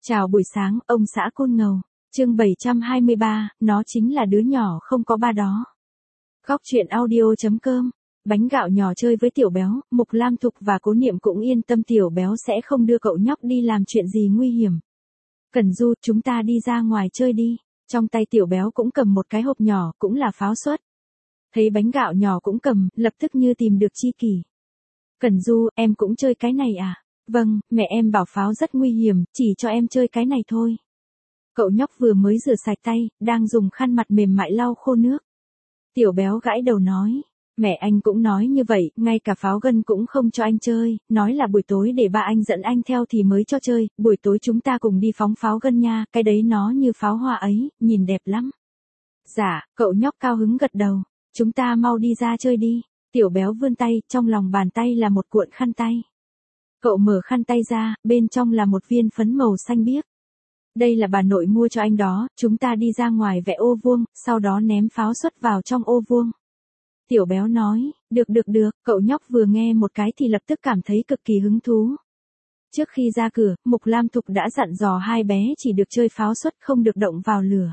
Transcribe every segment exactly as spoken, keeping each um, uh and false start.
Chào buổi sáng, ông xã Côn Ngầu. Chương bảy trăm hai mươi ba, nó chính là đứa nhỏ không có ba đó. Góc truyện audio chấm com. Bánh gạo nhỏ chơi với Tiểu Béo, Mục Lam Thục và Cố Niệm cũng yên tâm Tiểu Béo sẽ không đưa cậu nhóc đi làm chuyện gì nguy hiểm. Cẩn Du, chúng ta đi ra ngoài chơi đi. Trong tay Tiểu Béo cũng cầm một cái hộp nhỏ, cũng là pháo suất. Thấy bánh gạo nhỏ cũng cầm, lập tức như tìm được tri kỷ. Cẩn Du, em cũng chơi cái này à? Vâng, mẹ em bảo pháo rất nguy hiểm, chỉ cho em chơi cái này thôi. Cậu nhóc vừa mới rửa sạch tay, đang dùng khăn mặt mềm mại lau khô nước. Tiểu Béo gãi đầu nói, mẹ anh cũng nói như vậy, ngay cả pháo gân cũng không cho anh chơi, nói là buổi tối để ba anh dẫn anh theo thì mới cho chơi, buổi tối chúng ta cùng đi phóng pháo gân nha, cái đấy nó như pháo hoa ấy, nhìn đẹp lắm. Dạ, cậu nhóc cao hứng gật đầu, chúng ta mau đi ra chơi đi. Tiểu Béo vươn tay, trong lòng bàn tay là một cuộn khăn tay. Cậu mở khăn tay ra, bên trong là một viên phấn màu xanh biếc. Đây là bà nội mua cho anh đó, chúng ta đi ra ngoài vẽ ô vuông, sau đó ném pháo suất vào trong ô vuông. Tiểu Béo nói, được được được, cậu nhóc vừa nghe một cái thì lập tức cảm thấy cực kỳ hứng thú. Trước khi ra cửa, Mục Lam Thục đã dặn dò hai bé chỉ được chơi pháo suất không được động vào lửa.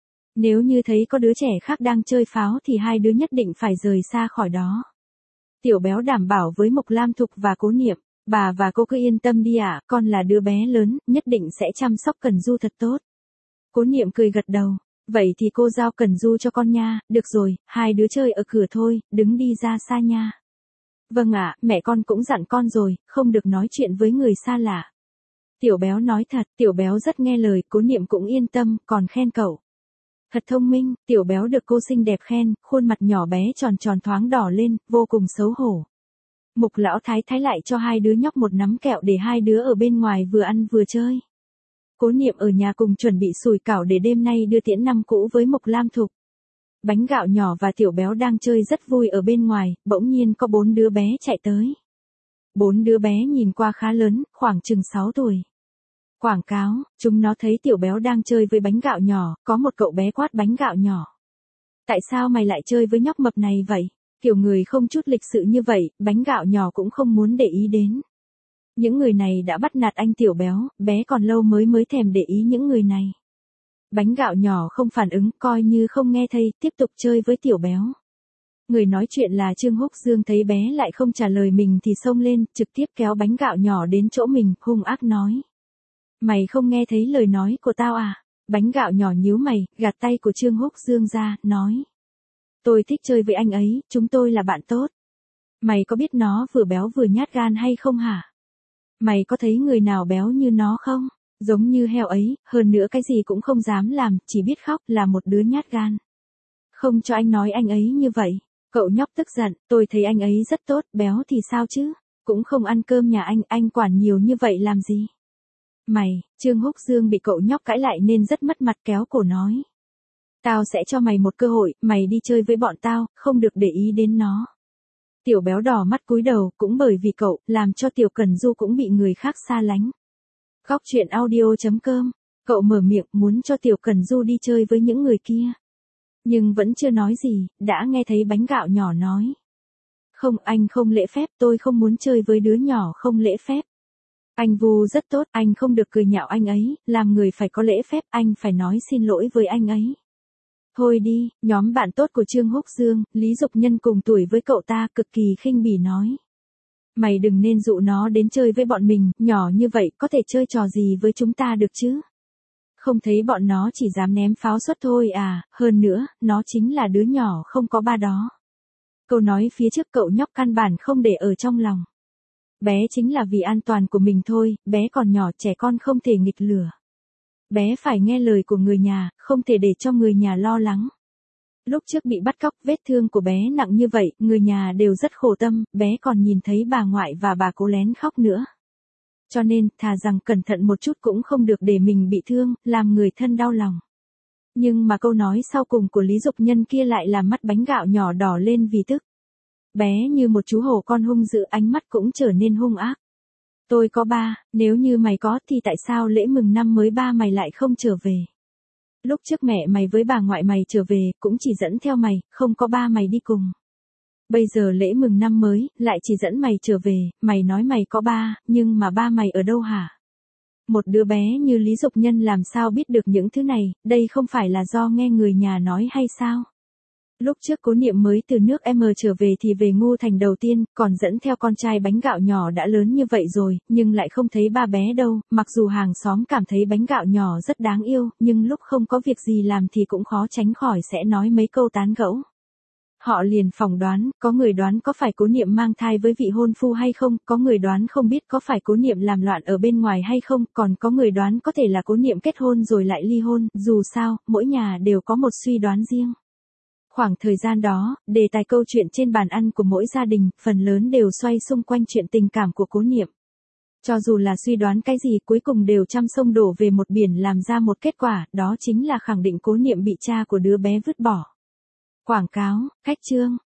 Nếu như thấy có đứa trẻ khác đang chơi pháo thì hai đứa nhất định phải rời xa khỏi đó. Tiểu Béo đảm bảo với Mục Lam Thục và Cố Niệm. Bà và cô cứ yên tâm đi ạ, à, con là đứa bé lớn, nhất định sẽ chăm sóc Cẩn Du thật tốt. Cố Niệm cười gật đầu, vậy thì cô giao Cẩn Du cho con nha, được rồi, hai đứa chơi ở cửa thôi, đứng đi ra xa nha. Vâng ạ, à, mẹ con cũng dặn con rồi, không được nói chuyện với người xa lạ. Tiểu Béo nói thật, Tiểu Béo rất nghe lời, Cố Niệm cũng yên tâm, còn khen cậu. Thật thông minh, Tiểu Béo được cô xinh đẹp khen, khuôn mặt nhỏ bé tròn tròn thoáng đỏ lên, vô cùng xấu hổ. Mục lão thái thái lại cho hai đứa nhóc một nắm kẹo để hai đứa ở bên ngoài vừa ăn vừa chơi. Cố Niệm ở nhà cùng chuẩn bị sủi cảo để đêm nay đưa tiễn năm cũ với Mục Lam Thục. Bánh gạo nhỏ và Tiểu Béo đang chơi rất vui ở bên ngoài, bỗng nhiên có bốn đứa bé chạy tới. Bốn đứa bé nhìn qua khá lớn, khoảng chừng sáu tuổi. Quảng cáo, chúng nó thấy Tiểu Béo đang chơi với bánh gạo nhỏ, có một cậu bé quát bánh gạo nhỏ. Tại sao mày lại chơi với nhóc mập này vậy? Kiểu người không chút lịch sự như vậy, bánh gạo nhỏ cũng không muốn để ý đến. Những người này đã bắt nạt anh Tiểu Béo, bé còn lâu mới mới thèm để ý những người này. Bánh gạo nhỏ không phản ứng, coi như không nghe thấy, tiếp tục chơi với Tiểu Béo. Người nói chuyện là Trương Húc Dương thấy bé lại không trả lời mình thì xông lên, trực tiếp kéo bánh gạo nhỏ đến chỗ mình, hung ác nói. Mày không nghe thấy lời nói của tao à? Bánh gạo nhỏ nhíu mày, gạt tay của Trương Húc Dương ra, nói. Tôi thích chơi với anh ấy, chúng tôi là bạn tốt. Mày có biết nó vừa béo vừa nhát gan hay không hả? Mày có thấy người nào béo như nó không? Giống như heo ấy, hơn nữa cái gì cũng không dám làm, chỉ biết khóc, là một đứa nhát gan. Không cho anh nói anh ấy như vậy. Cậu nhóc tức giận, tôi thấy anh ấy rất tốt, béo thì sao chứ? Cũng không ăn cơm nhà anh, anh quản nhiều như vậy làm gì? Mày, Trương Húc Dương bị cậu nhóc cãi lại nên rất mất mặt, kéo cổ nói. Tao sẽ cho mày một cơ hội, mày đi chơi với bọn tao, không được để ý đến nó. Tiểu Béo đỏ mắt cúi đầu, cũng bởi vì cậu, làm cho Tiểu Cẩn Du cũng bị người khác xa lánh. Góc truyện audio chấm com, cậu mở miệng muốn cho Tiểu Cẩn Du đi chơi với những người kia. Nhưng vẫn chưa nói gì, đã nghe thấy bánh gạo nhỏ nói. Không, anh không lễ phép, tôi không muốn chơi với đứa nhỏ không lễ phép. Anh Vu rất tốt, anh không được cười nhạo anh ấy, làm người phải có lễ phép, anh phải nói xin lỗi với anh ấy. Thôi đi, nhóm bạn tốt của Trương Húc Dương, Lý Dục Nhân cùng tuổi với cậu ta cực kỳ khinh bỉ nói. Mày đừng nên dụ nó đến chơi với bọn mình, nhỏ như vậy có thể chơi trò gì với chúng ta được chứ? Không thấy bọn nó chỉ dám ném pháo suất thôi à, hơn nữa, nó chính là đứa nhỏ không có ba đó. Câu nói phía trước cậu nhóc căn bản không để ở trong lòng. Bé chính là vì an toàn của mình thôi, bé còn nhỏ, trẻ con không thể nghịch lửa. Bé phải nghe lời của người nhà, không thể để cho người nhà lo lắng. Lúc trước bị bắt cóc, vết thương của bé nặng như vậy, người nhà đều rất khổ tâm, bé còn nhìn thấy bà ngoại và bà Cố lén khóc nữa. Cho nên, thà rằng cẩn thận một chút cũng không được để mình bị thương, làm người thân đau lòng. Nhưng mà câu nói sau cùng của Lý Dục Nhân kia lại làm mắt bánh gạo nhỏ đỏ lên vì tức. Bé như một chú hổ con hung dữ, ánh mắt cũng trở nên hung ác. Tôi có ba, nếu như mày có thì tại sao lễ mừng năm mới ba mày lại không trở về? Lúc trước mẹ mày với bà ngoại mày trở về, cũng chỉ dẫn theo mày, không có ba mày đi cùng. Bây giờ lễ mừng năm mới, lại chỉ dẫn mày trở về, mày nói mày có ba, nhưng mà ba mày ở đâu hả? Một đứa bé như Lý Dục Nhân làm sao biết được những thứ này, đây không phải là do nghe người nhà nói hay sao? Lúc trước Cố Niệm mới từ nước M trở về thì về Ngô Thành đầu tiên, còn dẫn theo con trai bánh gạo nhỏ đã lớn như vậy rồi, nhưng lại không thấy ba bé đâu, mặc dù hàng xóm cảm thấy bánh gạo nhỏ rất đáng yêu, nhưng lúc không có việc gì làm thì cũng khó tránh khỏi sẽ nói mấy câu tán gẫu. Họ liền phỏng đoán, có người đoán có phải Cố Niệm mang thai với vị hôn phu hay không, có người đoán không biết có phải Cố Niệm làm loạn ở bên ngoài hay không, còn có người đoán có thể là Cố Niệm kết hôn rồi lại ly hôn, dù sao, mỗi nhà đều có một suy đoán riêng. Khoảng thời gian đó, đề tài câu chuyện trên bàn ăn của mỗi gia đình, phần lớn đều xoay xung quanh chuyện tình cảm của Cố Niệm. Cho dù là suy đoán cái gì cuối cùng đều trăm sông đổ về một biển làm ra một kết quả, đó chính là khẳng định Cố Niệm bị cha của đứa bé vứt bỏ. Quảng cáo, khách chương.